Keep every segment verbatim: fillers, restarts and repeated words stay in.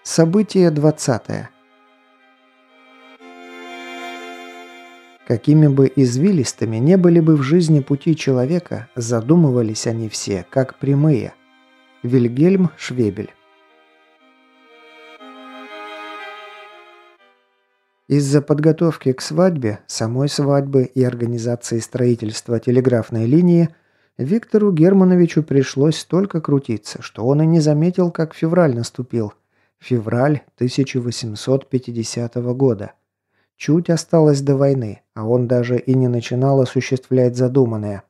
Событие двадцатое. Какими бы извилистыми не были бы в жизни пути человека, задумывались они все, как прямые. Вильгельм Швебель. Из-за подготовки к свадьбе, самой свадьбы и организации строительства телеграфной линии Виктору Германовичу пришлось столько крутиться, что он и не заметил, как февраль наступил. Февраль тысяча восемьсот пятидесятого года. Чуть осталось до войны, а он даже и не начинал осуществлять задуманное.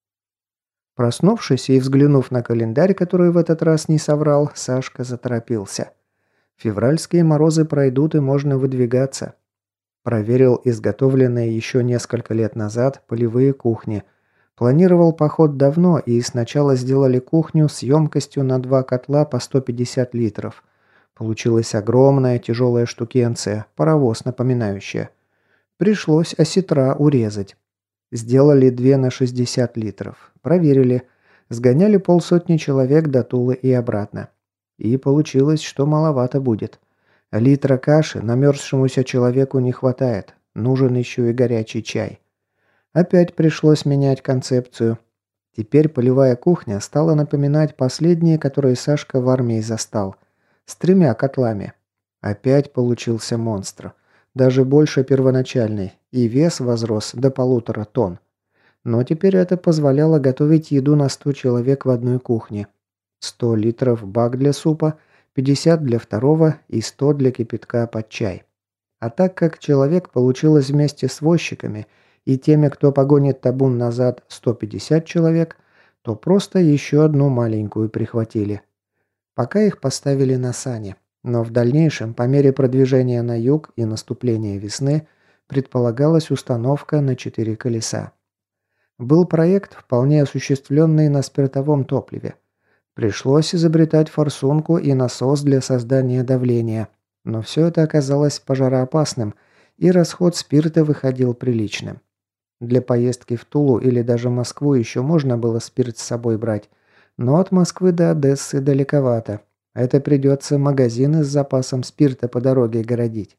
Проснувшись и взглянув на календарь, который в этот раз не соврал, Сашка заторопился. Февральские морозы пройдут и можно выдвигаться. Проверил изготовленные еще несколько лет назад полевые кухни. Планировал поход давно и сначала сделали кухню с емкостью на два котла по сто пятьдесят литров. Получилась огромная тяжелая штукенция, паровоз напоминающая. Пришлось осетра урезать. Сделали две на шестьдесят литров. Проверили. Сгоняли полсотни человек до Тулы и обратно. И получилось, что маловато будет. Литра каши намерзшемуся человеку не хватает. Нужен еще и горячий чай. Опять пришлось менять концепцию. Теперь полевая кухня стала напоминать последние, которые Сашка в армии застал. С тремя котлами. Опять получился монстр. Даже больше первоначальный. И вес возрос до полутора тонн. Но теперь это позволяло готовить еду на сто человек в одной кухне. сто литров бак для супа, пятьдесят для второго и сто для кипятка под чай. А так как человек получилось вместе с возчиками и теми, кто погонит табун назад, сто пятьдесят человек, то просто еще одну маленькую прихватили. Пока их поставили на сани, но в дальнейшем, по мере продвижения на юг и наступления весны, предполагалась установка на четыре колеса. Был проект, вполне осуществленный на спиртовом топливе. Пришлось изобретать форсунку и насос для создания давления, но все это оказалось пожароопасным, и расход спирта выходил приличным. Для поездки в Тулу или даже Москву еще можно было спирт с собой брать, но от Москвы до Одессы далековато. Это придется магазины с запасом спирта по дороге городить.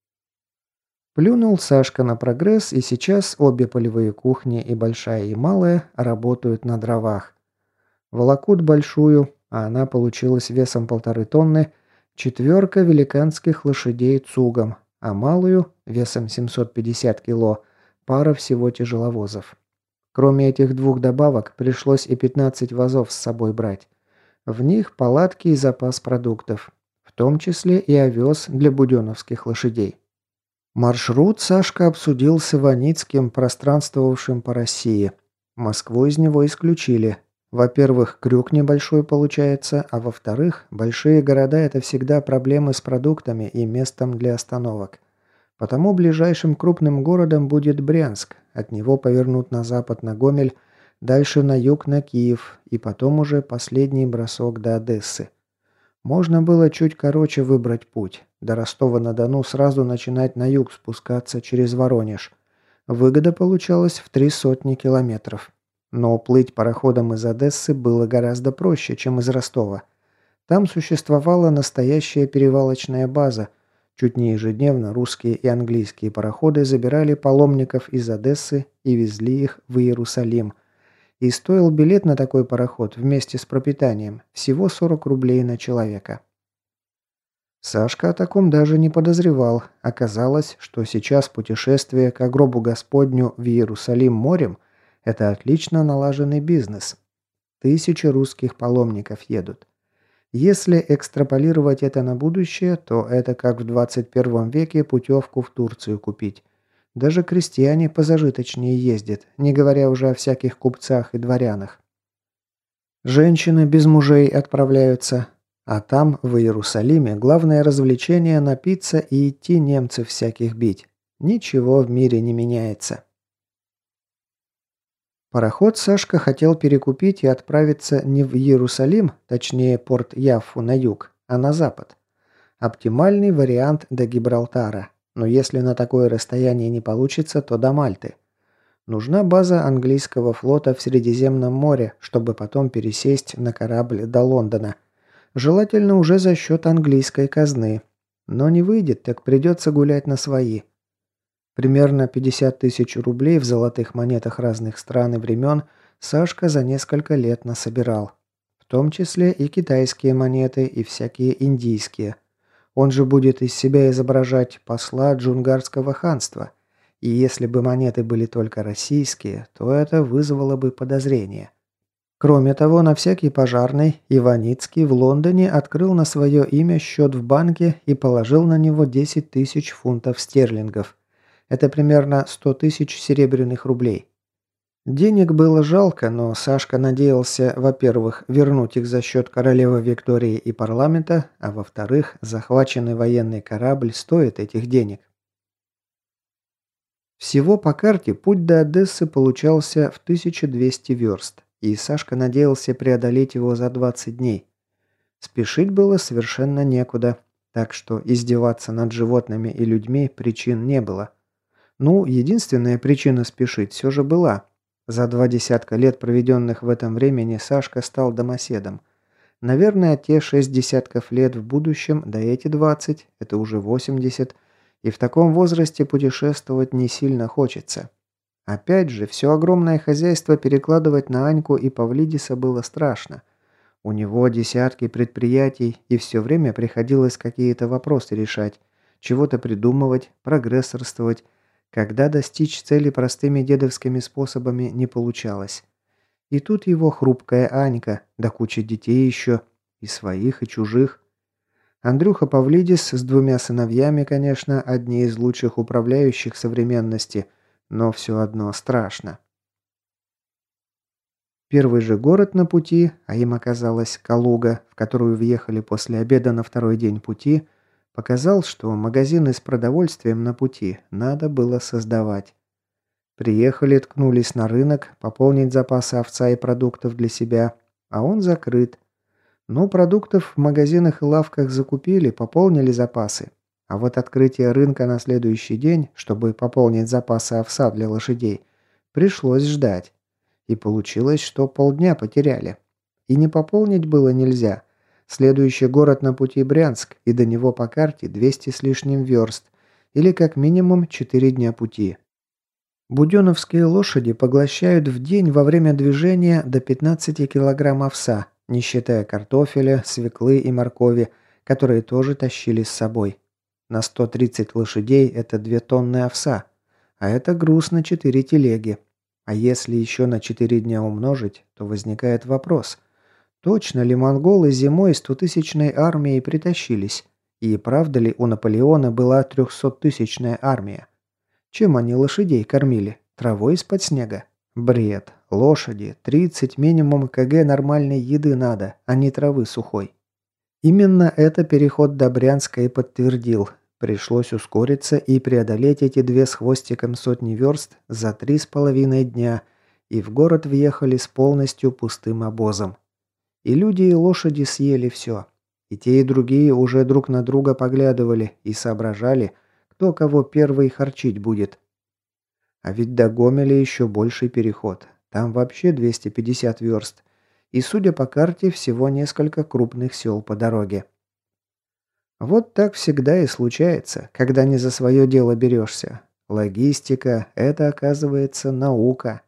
Плюнул Сашка на прогресс, и сейчас обе полевые кухни, и большая, и малая, работают на дровах. Волокут большую, а она получилась весом полторы тонны, четверка великанских лошадей цугом, а малую, весом семьсот пятьдесят кило, пара всего тяжеловозов. Кроме этих двух добавок, пришлось и пятнадцать вазов с собой брать. В них палатки и запас продуктов, в том числе и овес для буденовских лошадей. Маршрут Сашка обсудил с Иваницким, пространствовавшим по России. Москву из него исключили. Во-первых, крюк небольшой получается, а во-вторых, большие города – это всегда проблемы с продуктами и местом для остановок. Потому ближайшим крупным городом будет Брянск, от него повернут на запад на Гомель, дальше на юг на Киев, и потом уже последний бросок до Одессы. Можно было чуть короче выбрать путь, до Ростова-на-Дону сразу начинать на юг спускаться через Воронеж. Выгода получалась в три сотни километров. Но плыть пароходом из Одессы было гораздо проще, чем из Ростова. Там существовала настоящая перевалочная база. Чуть не ежедневно русские и английские пароходы забирали паломников из Одессы и везли их в Иерусалим. И стоил билет на такой пароход вместе с пропитанием всего сорок рублей на человека. Сашка о таком даже не подозревал. Оказалось, что сейчас путешествие к гробу Господню в Иерусалим морем – это отлично налаженный бизнес. Тысячи русских паломников едут. Если экстраполировать это на будущее, то это как в двадцать первом веке путевку в Турцию купить. Даже крестьяне позажиточнее ездят, не говоря уже о всяких купцах и дворянах. Женщины без мужей отправляются, а там, в Иерусалиме, главное развлечение – напиться и идти немцев всяких бить. Ничего в мире не меняется. Пароход Сашка хотел перекупить и отправиться не в Иерусалим, точнее порт Яффу на юг, а на запад. Оптимальный вариант до Гибралтара, но если на такое расстояние не получится, то до Мальты. Нужна база английского флота в Средиземном море, чтобы потом пересесть на корабль до Лондона. Желательно уже за счет английской казны. Но не выйдет, так придется гулять на свои. Примерно пятьдесят тысяч рублей в золотых монетах разных стран и времен Сашка за несколько лет насобирал. В том числе и китайские монеты, и всякие индийские. Он же будет из себя изображать посла Джунгарского ханства. И если бы монеты были только российские, то это вызвало бы подозрение. Кроме того, на всякий пожарный Иваницкий в Лондоне открыл на свое имя счет в банке и положил на него десять тысяч фунтов стерлингов. Это примерно сто тысяч серебряных рублей. Денег было жалко, но Сашка надеялся, во-первых, вернуть их за счет королевы Виктории и парламента, а во-вторых, захваченный военный корабль стоит этих денег. Всего по карте путь до Одессы получался в тысячу двести верст, и Сашка надеялся преодолеть его за двадцать дней. Спешить было совершенно некуда, так что издеваться над животными и людьми причин не было. Ну, единственная причина спешить все же была. За два десятка лет, проведенных в этом времени, Сашка стал домоседом. Наверное, те шесть десятков лет в будущем, да эти двадцать, это уже восемьдесят, и в таком возрасте путешествовать не сильно хочется. Опять же, все огромное хозяйство перекладывать на Аньку и Павлидиса было страшно. У него десятки предприятий, и все время приходилось какие-то вопросы решать, чего-то придумывать, прогрессорствовать, когда достичь цели простыми дедовскими способами не получалось. И тут его хрупкая Анька, да куча детей еще, и своих, и чужих. Андрюха Павлидис с двумя сыновьями, конечно, одни из лучших управляющих современности, но все одно страшно. Первый же город на пути, а им оказалась Калуга, в которую въехали после обеда на второй день пути, показал, что магазины с продовольствием на пути надо было создавать. Приехали, ткнулись на рынок, пополнить запасы овца и продуктов для себя, а он закрыт. Ну, продуктов в магазинах и лавках закупили, пополнили запасы. А вот открытие рынка на следующий день, чтобы пополнить запасы овса для лошадей, пришлось ждать. И получилось, что полдня потеряли. И не пополнить было нельзя. Следующий город на пути Брянск, и до него по карте двести с лишним верст, или как минимум четыре дня пути. Буденновские лошади поглощают в день во время движения до пятнадцати килограмм овса, не считая картофеля, свеклы и моркови, которые тоже тащили с собой. На сто тридцать лошадей это две тонны овса, а это груз на четыре телеги. А если еще на четыре дня умножить, то возникает вопрос, точно ли монголы зимой с стотысячной армией притащились? И правда ли у Наполеона была трехсоттысячная армия? Чем они лошадей кормили? Травой из-под снега? Бред. Лошади. тридцать минимум кг нормальной еды надо, а не травы сухой. Именно это переход до Брянска и подтвердил. Пришлось ускориться и преодолеть эти две с хвостиком сотни верст за три с половиной дня, и в город въехали с полностью пустым обозом. И люди, и лошади съели все. И те, и другие уже друг на друга поглядывали и соображали, кто кого первый харчить будет. А ведь до Гомеля еще больший переход. Там вообще двести пятьдесят верст. И, судя по карте, всего несколько крупных сел по дороге. Вот так всегда и случается, когда не за свое дело берешься. Логистика – это, оказывается, наука.